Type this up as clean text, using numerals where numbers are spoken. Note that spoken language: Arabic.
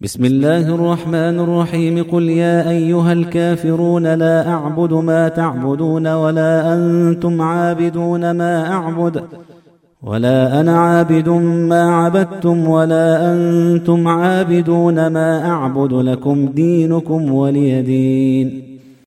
بسم الله الرحمن الرحيم. قل يا أيها الكافرون لا أعبد ما تعبدون ولا أنتم عابدون ما أعبد ولا أنا عابد ما عبدتم ولا أنتم عابدون ما أعبد لكم دينكم ولي دين.